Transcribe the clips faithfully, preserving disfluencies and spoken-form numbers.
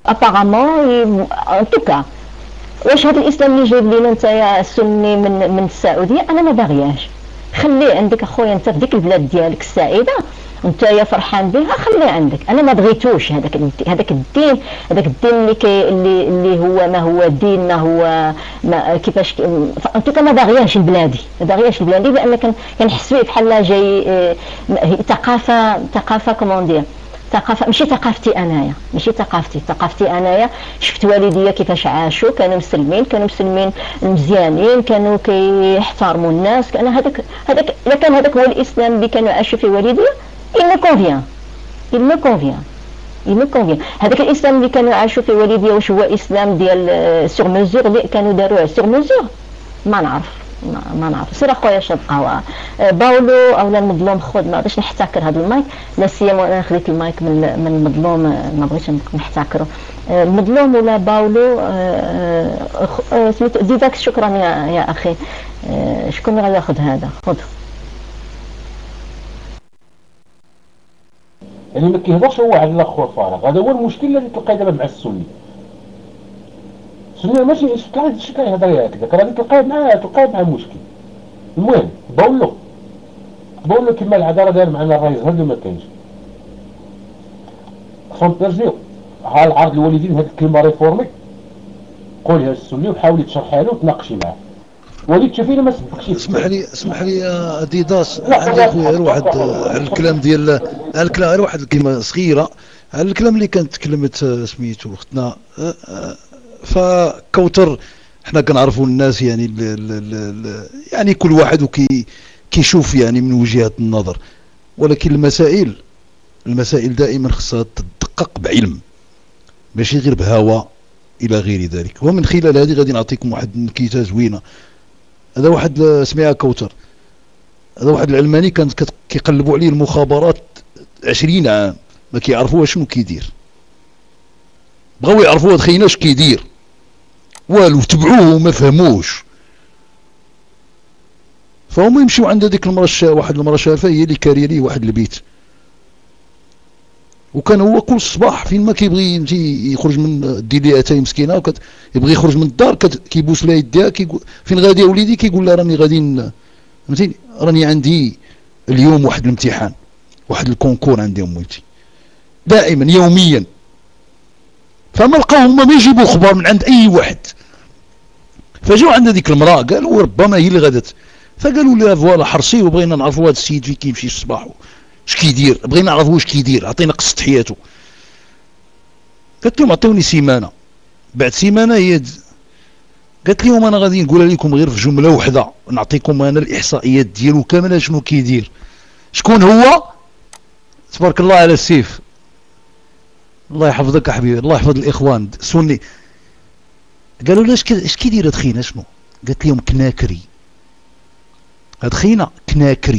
ابارامون ان توكا. واش هذا الاسلام اللي جايب لينا نتايا السني من من السعوديه انا ما باغياش. خليه عندك اخويا انت في ديك البلاد ديالك السعيده نتايا فرحان بها، خليه عندك. انا ما بغيتوش هذاك هذاك الدين، هذاك الدين اللي كي اللي اللي هو ما هو دين ما هو ما كيفاش انت ما باغياش لبلادي، ما باغياش لبلادي لان كنحس فيه بحال جاي ثقافه ثقافه كومون دير ثقافه ماشي ثقافتي انايا، ماشي ثقافتي ثقافتي انايا. شفت والديا كيفاش عاشوا، كانوا مسلمين، كانوا مسلمين مزيانين، كانوا كيحترموا الناس. كان هذاك هذاك الا كان هذاك هو الاسلام اللي كانوا عاشوا فيه والديا il me convient il me convient il me convient. هذاك الاسلام اللي كانوا عاشوا فيه والديا واش هو اسلام ديال سور ميزور اللي كانوا داروه سور ميزور؟ ما نعرف ما, ما نعرف. سير اخويا شرب قهوه باولو اولا المظلوم خذ، ما باش نحتكر هذا المايك، لا سيما انا خذيت المايك من من المظلوم ما بغيتش نحتكره. المظلوم ولا باولو سميتو ديداك. شكرا يا يا اخي. شكون اللي غياخذ هذا؟ خذ. يعني ما كيهضرش هو على الاخر فارغ. هذا هو المشكل اللي تلقاه دابا مع السني. السني ماشي شكون شي كيهضر هكذاك، راه تلقاه معاه تلقاه مع مشكل. المهم باولو باولو كما العاده راه داير معنا الرئيس هذا ما كاينش فونترجيو. ها العرض الوالدين هذه الكلمه ريفورمي قولها السني وحاولي تشرحها له وتناقشي معاه. وليد تشوفيني ما سبقش. اسمح لي اسمح لي يا اديداس، عندي اخويا غير واحد على الكلام ديال على الكلام غير واحد الكلمه صغيره على الكلام اللي كانت تكلمت سميتو اختنا. فكوتر حنا كنعرفوا الناس يعني ال ال ال يعني كل واحد وكي كيشوف يعني من وجهة النظر، ولكن المسائل المسائل دائما خصها تدقق بعلم ماشي غير بهوى الى غير ذلك. ومن خلال هذه غادي نعطيكم واحد النكته زوينه. هذا واحد سميها كوتر، هذا واحد العلماني كان كيقلبوا عليه المخابرات عشرين عام ما كيعرفوا شنو كيدير. بغاو يعرفوا هاد خينا اش كيدير والو، تبعوه وما فهموش. فهما يمشيو عند هذيك المراه واحد المراه شافه هي اللي كاريه ليه واحد البيت، وكان هو كل صباح فين ما كيبغي يمشي يخرج من دير لي اتاي مسكينه وكت يبغي يخرج من الدار كيبوس لها يديها كيقول فين غادي يا وليدي؟ كيقول لها راني غادي فهمتيني راني عندي اليوم واحد الامتحان واحد الكونكور عندي وليدي دائما يوميا. فما لقاو هما ما يجيبوا اخبار من عند اي واحد. فجاو عند هذيك المراه قالوا ربما هي اللي غادت، فقالوا لها فوالا حرصي وبغينا نعرفوا هذا السيد فين كيمشي الصباح اش كيدير، بغينا نعرفوا واش كيدير، عطينا قصه حياته. قالت لهم عطيوني سيمانه. بعد سيمانه هي قالت لهم انا غادي نقولها لكم غير في جمله واحده، نعطيكم انا الاحصائيات ديالو كامله شنو كيدير. شكون هو؟ تبارك الله على السيف، الله يحفظك حبيبي، الله يحفظ الاخوان سني. قالوا له اش كيدير هاد خينا شنو؟ قالت لهم كناكري. هاد خينا كناكري.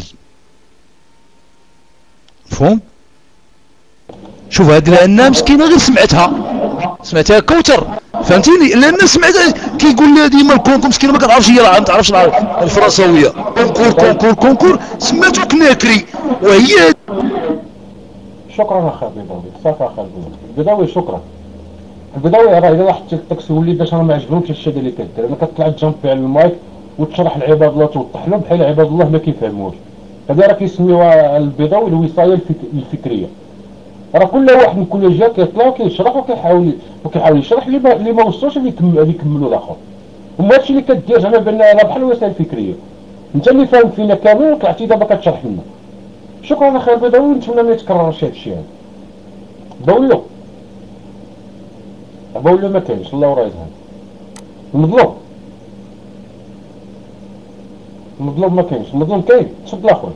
مفهوم؟ شوف هاد لان مسكينه غير سمعتها سمعتها كوتر فهمتيني، لان سمعتها كيقول لها ديما الكونكور مسكينه ما كنعرفش هي ما تعرفش الفرنساويه. كونكور كونكور كونكور سماتو كناكري وهي. شكرا اخي البيضاوي، صافي اخي البيضاوي شكرا. البيضاوي راه الا واحد الطكسي ولي باش انا ما عجبهمش هادشي اللي كدير، انا كطلع تجنبي على المايك وتشرح لعباد الله توضح لهم بحال عباد الله ما كيفهموش. هذا راه كيسميوها البيضاوي الوصايه الفكريه. راه كل واحد من كل جهه كيطلع وكيشرح وكيحاول وكيحاول يشرح اللي ما اللي ما وصلوش اللي يكملوا الاخر. وما هادشي اللي كدير زعما بان راه بحال الوسائل الفكريه. انت اللي فاهم فينا كامل وطلعتي دابا كتشرح لنا. شكرا اخي البيضاوي، نتمنى ما يتكررش هذا الشيء هذا. باولو باولو ما كاينش الله وراه يزهد. المظلوم المظلوم ما كاينش، المظلوم كاين تفضل اخويا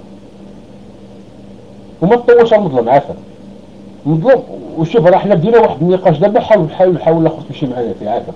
وما تطولش على المظلوم عافاك. المظلوم وشوف راه حنا بدينا واحد النقاش دابا، حاول حاول حاول الاخر تمشي معايا فيه عافاك.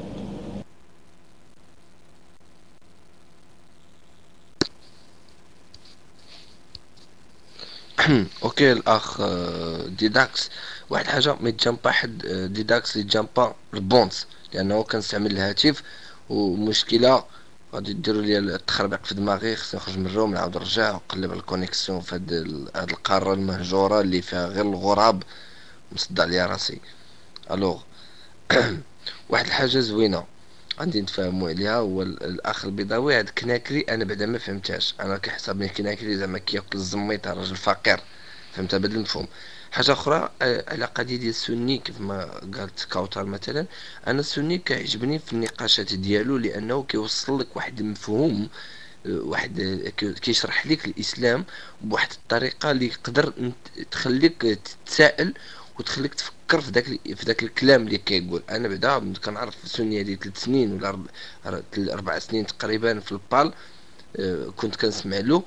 اوكي الاخ ديداكس، واحد حاجه ما يتجمع حد ديداكس يتجمع البونس لانه كنستعمل الهاتف ومشكله غادي ديروا لي التخربيق في دماغي، خصني نخرج من الروم نعاود نرجع ونقلب على الكونيكسيون في هاد هاد القاره المهجوره اللي فيها غير الغراب مصدع ليا راسي. الوغ واحد الحاجه زوينه غادي نتفاهموا عليها، هو ال- الاخ البيضاوي هاد كناكري انا بعدا ما فهمتهاش، انا كيحسبني كناكري زعما كياكل الزميط راجل فقير، فهمتها بهذا المفهوم. حاجه اخرى آه، على قضيه ديال السني كيف ما قالت كوثر مثلا، انا السني كيعجبني في النقاشات ديالو لانه كيوصل لك واحد المفهوم، آه، واحد آه، كي- كيشرح لك الاسلام بواحد الطريقه اللي يقدر انت- تخليك تتساءل وتخليك تفكر في داك في داك الكلام اللي كيقول. انا بعدا كنعرف السنيه ديال ثلاث سنين ولا أربع, اربع سنين تقريبا في البال، آه، كنت كنسمع له